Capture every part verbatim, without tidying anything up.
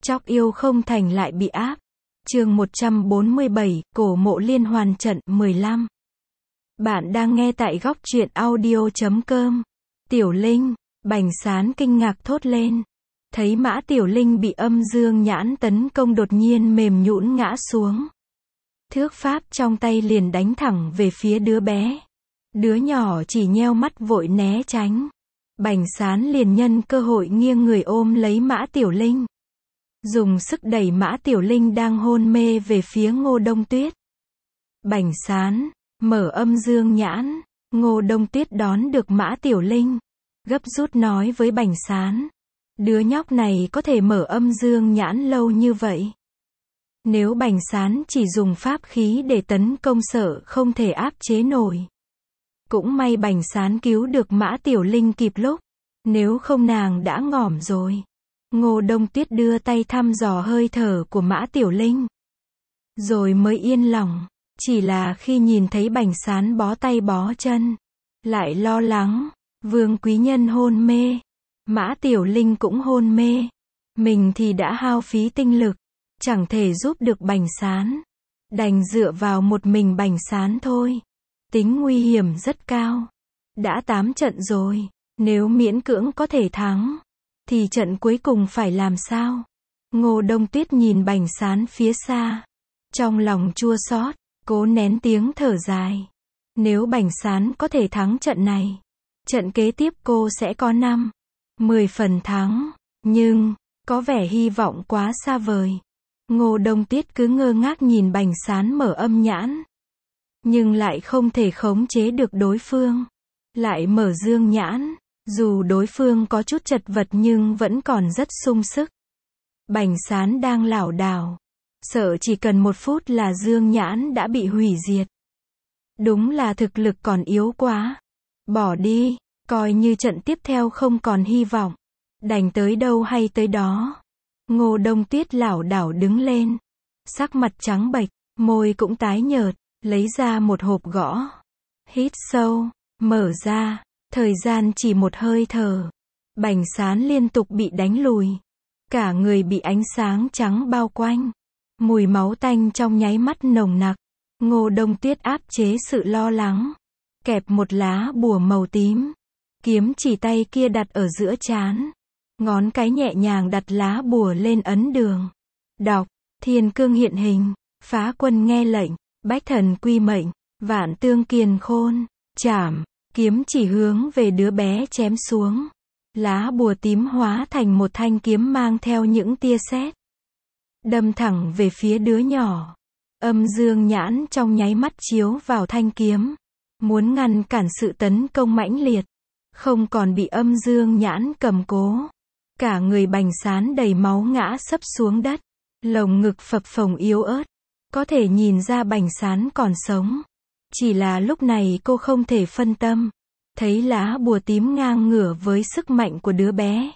Chóc yêu không thành lại bị áp. Chương một trăm bốn mươi bảy, cổ mộ liên hoàn trận mười lăm. Bạn đang nghe tại góc truyện audio chấm com. Tiểu Linh, Bành Sán kinh ngạc thốt lên. Thấy Mã Tiểu Linh bị âm dương nhãn tấn công đột nhiên mềm nhũn ngã xuống. Thước pháp trong tay liền đánh thẳng về phía đứa bé. Đứa nhỏ chỉ nheo mắt vội né tránh. Bành Sán liền nhân cơ hội nghiêng người ôm lấy Mã Tiểu Linh. Dùng sức đẩy Mã Tiểu Linh đang hôn mê về phía Ngô Đông Tuyết. Bành Sán, mở âm dương nhãn. Ngô Đông Tuyết đón được Mã Tiểu Linh. Gấp rút nói với Bành Sán. Đứa nhóc này có thể mở âm dương nhãn lâu như vậy. Nếu Bành Sán chỉ dùng pháp khí để tấn công sợ không thể áp chế nổi. Cũng may Bành Sán cứu được Mã Tiểu Linh kịp lúc. Nếu không nàng đã ngỏm rồi. Ngô Đông Tuyết đưa tay thăm dò hơi thở của Mã Tiểu Linh. Rồi mới yên lòng. Chỉ là khi nhìn thấy Bành Sán bó tay bó chân. Lại lo lắng. Vương quý nhân hôn mê. Mã Tiểu Linh cũng hôn mê. Mình thì đã hao phí tinh lực. Chẳng thể giúp được Bành Sán. Đành dựa vào một mình Bành Sán thôi. Tính nguy hiểm rất cao. Đã tám trận rồi. Nếu miễn cưỡng có thể thắng. Thì trận cuối cùng phải làm sao? Ngô Đông Tuyết nhìn Bành Sán phía xa. Trong lòng chua xót, cố nén tiếng thở dài. Nếu Bành Sán có thể thắng trận này. Trận kế tiếp cô sẽ có năm, mười phần thắng. Nhưng, có vẻ hy vọng quá xa vời. Ngô Đông Tuyết cứ ngơ ngác nhìn Bành Sán mở âm nhãn. Nhưng lại không thể khống chế được đối phương. Lại mở dương nhãn. Dù đối phương có chút chật vật nhưng vẫn còn rất sung sức. Bành Sán đang lảo đảo. Sợ chỉ cần một phút là dương nhãn đã bị hủy diệt. Đúng là thực lực còn yếu quá. Bỏ đi, coi như trận tiếp theo không còn hy vọng. Đành tới đâu hay tới đó. Ngô Đông Tuyết lảo đảo đứng lên. Sắc mặt trắng bệch, môi cũng tái nhợt, lấy ra một hộp gõ. Hít sâu, mở ra. Thời gian chỉ một hơi thở. Bành Sán liên tục bị đánh lùi. Cả người bị ánh sáng trắng bao quanh. Mùi máu tanh trong nháy mắt nồng nặc. Ngô Đông Tuyết áp chế sự lo lắng. Kẹp một lá bùa màu tím. Kiếm chỉ tay kia đặt ở giữa trán. Ngón cái nhẹ nhàng đặt lá bùa lên ấn đường. Đọc, thiên cương hiện hình. Phá quân nghe lệnh. Bách thần quy mệnh. Vạn tương kiền khôn. Chảm. Kiếm chỉ hướng về đứa bé chém xuống. Lá bùa tím hóa thành một thanh kiếm mang theo những tia sét. Đâm thẳng về phía đứa nhỏ. Âm dương nhãn trong nháy mắt chiếu vào thanh kiếm. Muốn ngăn cản sự tấn công mãnh liệt. Không còn bị âm dương nhãn cầm cố. Cả người Bành Sán đầy máu ngã sấp xuống đất. Lồng ngực phập phồng yếu ớt. Có thể nhìn ra Bành Sán còn sống. Chỉ là lúc này cô không thể phân tâm. Thấy lá bùa tím ngang ngửa với sức mạnh của đứa bé.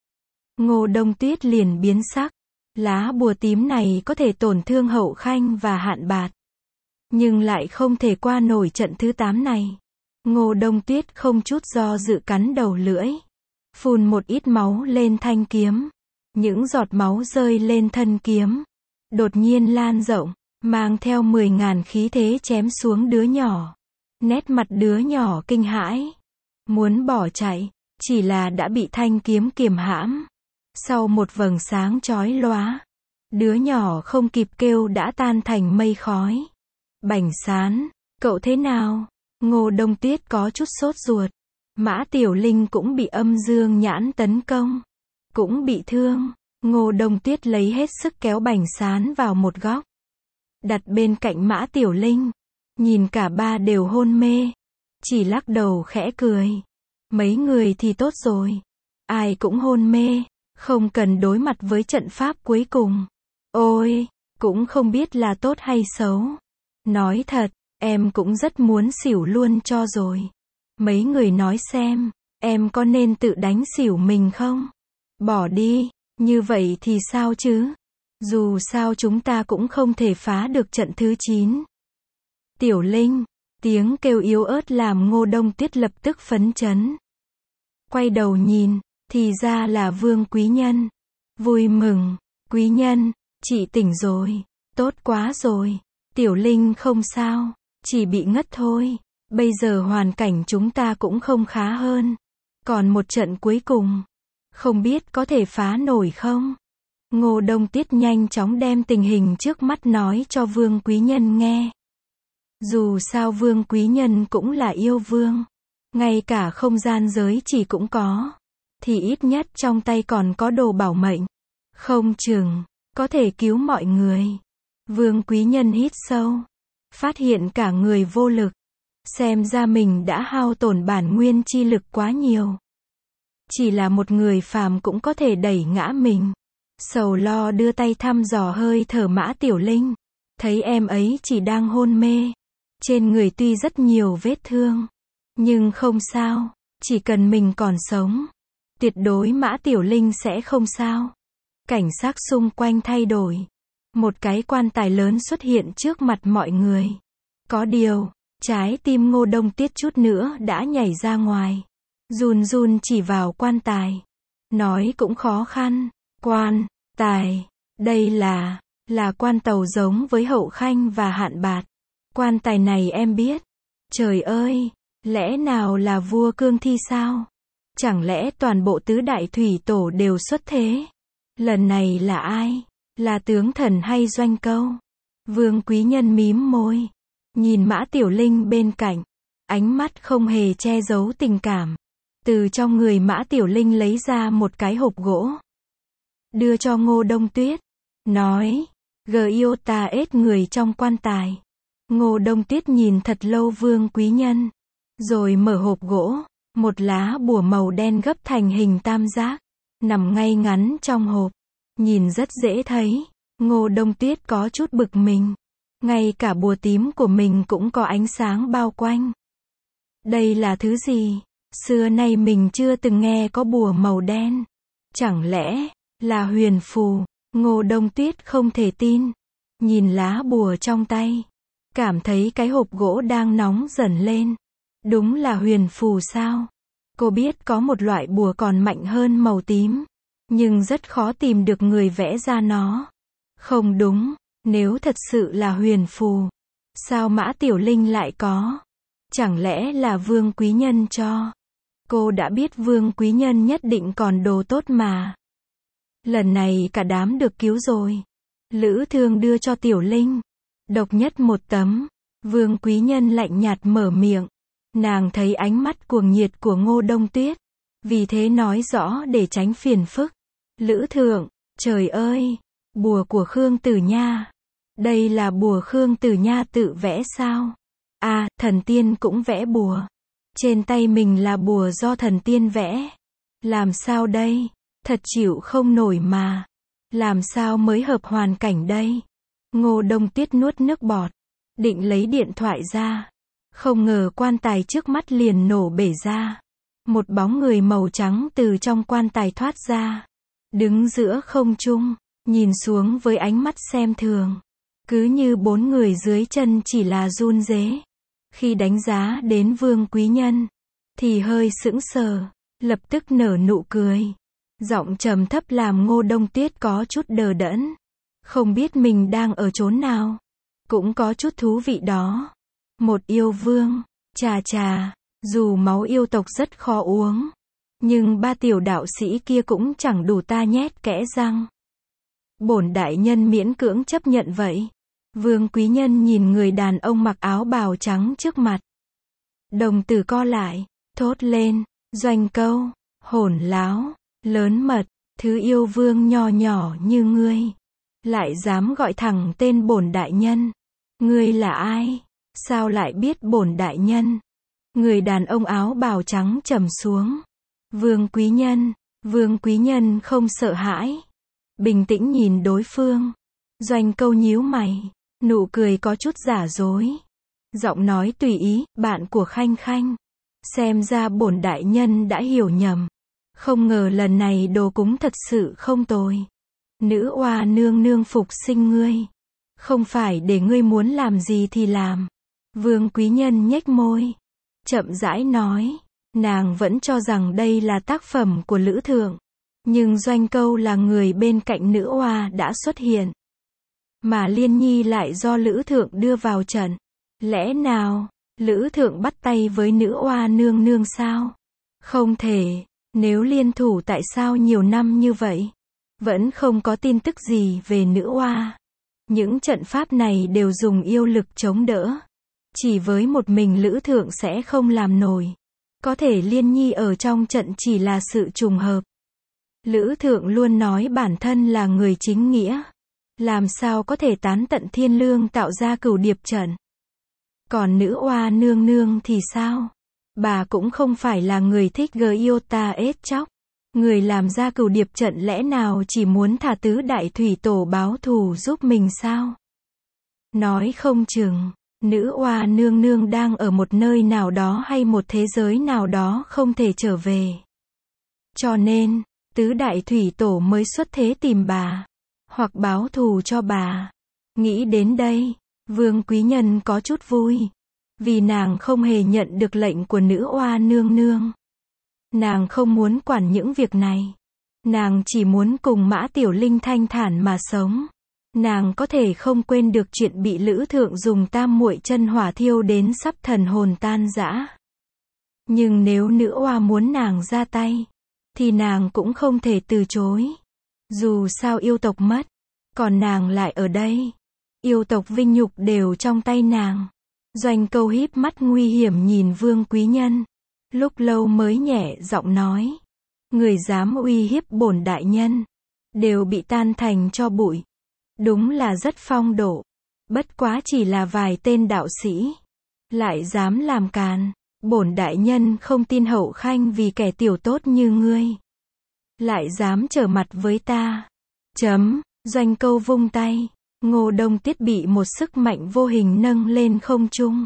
Ngô Đông Tuyết liền biến sắc. Lá bùa tím này có thể tổn thương Hậu Khanh và Hạn Bạt. Nhưng lại không thể qua nổi trận thứ tám này. Ngô Đông Tuyết không chút do dự cắn đầu lưỡi. Phun một ít máu lên thanh kiếm. Những giọt máu rơi lên thân kiếm. Đột nhiên lan rộng. Mang theo mười ngàn khí thế chém xuống đứa nhỏ. Nét mặt đứa nhỏ kinh hãi. Muốn bỏ chạy. Chỉ là đã bị thanh kiếm kiềm hãm. Sau một vầng sáng chói lóa. Đứa nhỏ không kịp kêu đã tan thành mây khói. Bành Sán, cậu thế nào? Ngô Đông Tuyết có chút sốt ruột. Mã Tiểu Linh cũng bị âm dương nhãn tấn công. Cũng bị thương. Ngô Đông Tuyết lấy hết sức kéo Bành Sán vào một góc. Đặt bên cạnh Mã Tiểu Linh. Nhìn cả ba đều hôn mê. Chỉ lắc đầu khẽ cười. Mấy người thì tốt rồi. Ai cũng hôn mê. Không cần đối mặt với trận pháp cuối cùng. Ôi, cũng không biết là tốt hay xấu. Nói thật, em cũng rất muốn xỉu luôn cho rồi. Mấy người nói xem, em có nên tự đánh xỉu mình không? Bỏ đi, như vậy thì sao chứ? Dù sao chúng ta cũng không thể phá được trận thứ chín. Tiểu Linh, tiếng kêu yếu ớt làm Ngô Đông Tuyết lập tức phấn chấn. Quay đầu nhìn, thì ra là Vương quý nhân. Vui mừng, quý nhân, chị tỉnh rồi, tốt quá rồi. Tiểu Linh không sao, chỉ bị ngất thôi. Bây giờ hoàn cảnh chúng ta cũng không khá hơn. Còn một trận cuối cùng, không biết có thể phá nổi không? Ngô Đông Tiết nhanh chóng đem tình hình trước mắt nói cho Vương Quý Nhân nghe. Dù sao Vương Quý Nhân cũng là yêu vương, ngay cả không gian giới chỉ cũng có, thì ít nhất trong tay còn có đồ bảo mệnh, không chừng có thể cứu mọi người. Vương Quý Nhân hít sâu, phát hiện cả người vô lực, xem ra mình đã hao tổn bản nguyên chi lực quá nhiều. Chỉ là một người phàm cũng có thể đẩy ngã mình. Sầu lo đưa tay thăm dò hơi thở Mã Tiểu Linh, thấy em ấy chỉ đang hôn mê, trên người tuy rất nhiều vết thương, nhưng không sao, chỉ cần mình còn sống, tuyệt đối Mã Tiểu Linh sẽ không sao. Cảnh sắc xung quanh thay đổi, một cái quan tài lớn xuất hiện trước mặt mọi người. Có điều, trái tim Ngô Đông Tiết chút nữa đã nhảy ra ngoài, run run chỉ vào quan tài, nói cũng khó khăn. Quan tài, đây là, là quan tàu giống với Hậu Khanh và Hạn Bạt. Quan tài này em biết. Trời ơi, lẽ nào là vua Cương Thi sao? Chẳng lẽ toàn bộ tứ đại thủy tổ đều xuất thế? Lần này là ai? Là tướng thần hay Doanh Câu? Vương Quý Nhân mím môi, nhìn Mã Tiểu Linh bên cạnh, ánh mắt không hề che giấu tình cảm. Từ trong người Mã Tiểu Linh lấy ra một cái hộp gỗ, đưa cho Ngô Đông Tuyết, nói, Giota ết người trong quan tài. Ngô Đông Tuyết nhìn thật lâu Vương Quý Nhân, rồi mở hộp gỗ, một lá bùa màu đen gấp thành hình tam giác, nằm ngay ngắn trong hộp, nhìn rất dễ thấy. Ngô Đông Tuyết có chút bực mình, ngay cả bùa tím của mình cũng có ánh sáng bao quanh. Đây là thứ gì? Xưa nay mình chưa từng nghe có bùa màu đen. Chẳng lẽ là huyền phù? Ngô Đông Tuyết không thể tin, nhìn lá bùa trong tay, cảm thấy cái hộp gỗ đang nóng dần lên. Đúng là huyền phù sao? Cô biết có một loại bùa còn mạnh hơn màu tím, nhưng rất khó tìm được người vẽ ra nó. Không đúng, nếu thật sự là huyền phù, sao Mã Tiểu Linh lại có? Chẳng lẽ là Vương Quý Nhân cho? Cô đã biết Vương Quý Nhân nhất định còn đồ tốt mà. Lần này cả đám được cứu rồi. Lữ Thương đưa cho Tiểu Linh, độc nhất một tấm. Vương Quý Nhân lạnh nhạt mở miệng. Nàng thấy ánh mắt cuồng nhiệt của Ngô Đông Tuyết, vì thế nói rõ để tránh phiền phức. Lữ Thượng, trời ơi, bùa của Khương Tử Nha. Đây là bùa Khương Tử Nha tự vẽ sao? À, thần tiên cũng vẽ bùa. Trên tay mình là bùa do thần tiên vẽ. Làm sao đây? Thật chịu không nổi mà. Làm sao mới hợp hoàn cảnh đây? Ngô Đông Tuyết nuốt nước bọt, định lấy điện thoại ra. Không ngờ quan tài trước mắt liền nổ bể ra. Một bóng người màu trắng từ trong quan tài thoát ra, đứng giữa không trung, nhìn xuống với ánh mắt xem thường. Cứ như bốn người dưới chân chỉ là run rế. Khi đánh giá đến Vương Quý Nhân, thì hơi sững sờ, lập tức nở nụ cười. Giọng trầm thấp làm Ngô Đông Tuyết có chút đờ đẫn. Không biết mình đang ở chốn nào. Cũng có chút thú vị đó. Một yêu vương, chà chà, dù máu yêu tộc rất khó uống, nhưng ba tiểu đạo sĩ kia cũng chẳng đủ ta nhét kẽ răng. Bổn đại nhân miễn cưỡng chấp nhận vậy. Vương Quý Nhân nhìn người đàn ông mặc áo bào trắng trước mặt. Đồng tử co lại, thốt lên, Doanh Câu, hỗn láo, lớn mật, thứ yêu vương nho nhỏ như ngươi, lại dám gọi thẳng tên bổn đại nhân. Ngươi là ai? Sao lại biết bổn đại nhân? Người đàn ông áo bào trắng trầm xuống. Vương Quý Nhân, Vương Quý Nhân không sợ hãi, bình tĩnh nhìn đối phương. Doanh Câu nhíu mày, nụ cười có chút giả dối. Giọng nói tùy ý, bạn của Khanh Khanh. Xem ra bổn đại nhân đã hiểu nhầm. Không ngờ lần này đồ cúng thật sự không tồi. Nữ oa nương nương phục sinh ngươi. Không phải để ngươi muốn làm gì thì làm. Vương Quý Nhân nhếch môi, chậm rãi nói. Nàng vẫn cho rằng đây là tác phẩm của Lữ Thượng. Nhưng Doanh Câu là người bên cạnh nữ oa đã xuất hiện. Mà Liên Nhi lại do Lữ Thượng đưa vào trận. Lẽ nào, Lữ Thượng bắt tay với nữ oa nương nương sao? Không thể, nếu liên thủ tại sao nhiều năm như vậy? Vẫn không có tin tức gì về nữ oa. Những trận pháp này đều dùng yêu lực chống đỡ. Chỉ với một mình Lữ Thượng sẽ không làm nổi. Có thể Liên Nhi ở trong trận chỉ là sự trùng hợp. Lữ Thượng luôn nói bản thân là người chính nghĩa. Làm sao có thể tán tận thiên lương tạo ra cửu điệp trận. Còn nữ oa nương nương thì sao? Bà cũng không phải là người thích gờ yêu ta ết chóc. Người làm ra cửu điệp trận lẽ nào chỉ muốn thả tứ đại thủy tổ báo thù giúp mình sao? Nói không chừng, nữ oa nương nương đang ở một nơi nào đó hay một thế giới nào đó không thể trở về. Cho nên, tứ đại thủy tổ mới xuất thế tìm bà. Hoặc báo thù cho bà. Nghĩ đến đây, Vương Quý Nhân có chút vui. Vì nàng không hề nhận được lệnh của nữ oa nương nương. Nàng không muốn quản những việc này. Nàng chỉ muốn cùng Mã Tiểu Linh thanh thản mà sống. Nàng có thể không quên được chuyện bị Lữ Thượng dùng tam muội chân hỏa thiêu đến sắp thần hồn tan rã. Nhưng nếu nữ oa muốn nàng ra tay, thì nàng cũng không thể từ chối. Dù sao yêu tộc mất, còn nàng lại ở đây. Yêu tộc vinh nhục đều trong tay nàng. Doanh Câu híp mắt nguy hiểm nhìn Vương Quý Nhân. Lúc lâu mới nhẹ giọng nói. Người dám uy hiếp bổn đại nhân, đều bị tan thành cho bụi. Đúng là rất phong độ. Bất quá chỉ là vài tên đạo sĩ. Lại dám làm càn. Bổn đại nhân không tin Hậu Khanh vì kẻ tiểu tốt như ngươi. Lại dám trở mặt với ta. Chấm, Doanh Câu vung tay. Ngô Đông Tiết bị một sức mạnh vô hình nâng lên không trung.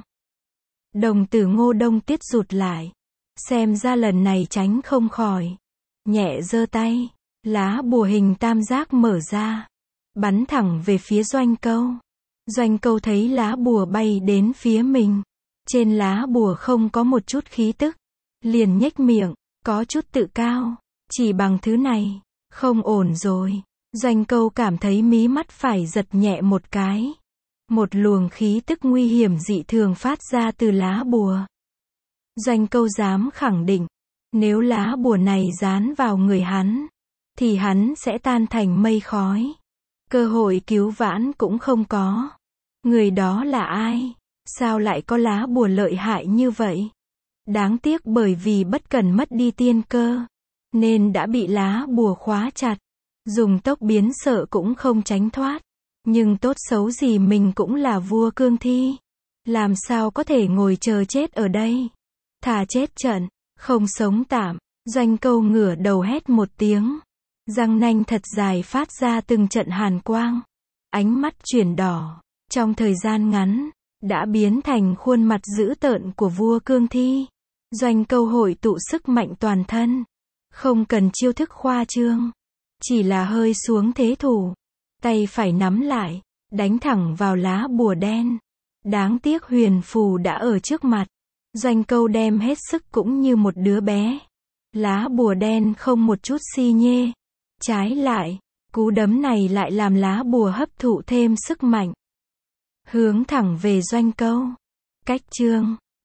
Đồng tử Ngô Đông Tiết rụt lại. Xem ra lần này tránh không khỏi. Nhẹ giơ tay. Lá bùa hình tam giác mở ra. Bắn thẳng về phía Doanh Câu. Doanh Câu thấy lá bùa bay đến phía mình. Trên lá bùa không có một chút khí tức. Liền nhếch miệng, có chút tự cao. Chỉ bằng thứ này, không ổn rồi. Doanh Câu cảm thấy mí mắt phải giật nhẹ một cái. Một luồng khí tức nguy hiểm dị thường phát ra từ lá bùa. Doanh Câu dám khẳng định, nếu lá bùa này dán vào người hắn, thì hắn sẽ tan thành mây khói. Cơ hội cứu vãn cũng không có. Người đó là ai? Sao lại có lá bùa lợi hại như vậy? Đáng tiếc bởi vì bất cẩn mất đi tiên cơ, nên đã bị lá bùa khóa chặt. Dùng tốc biến sợ cũng không tránh thoát. Nhưng tốt xấu gì mình cũng là vua cương thi. Làm sao có thể ngồi chờ chết ở đây? Thà chết trận, không sống tạm. Doanh Câu ngửa đầu hét một tiếng. Răng nanh thật dài phát ra từng trận hàn quang. Ánh mắt chuyển đỏ. Trong thời gian ngắn, đã biến thành khuôn mặt dữ tợn của vua cương thi. Doanh Câu hội tụ sức mạnh toàn thân. Không cần chiêu thức khoa trương. Chỉ là hơi xuống thế thủ. Tay phải nắm lại, đánh thẳng vào lá bùa đen. Đáng tiếc huyền phù đã ở trước mặt. Doanh Câu đem hết sức cũng như một đứa bé. Lá bùa đen không một chút si nhê. Trái lại, cú đấm này lại làm lá bùa hấp thụ thêm sức mạnh. Hướng thẳng về Doanh Câu. Cách chương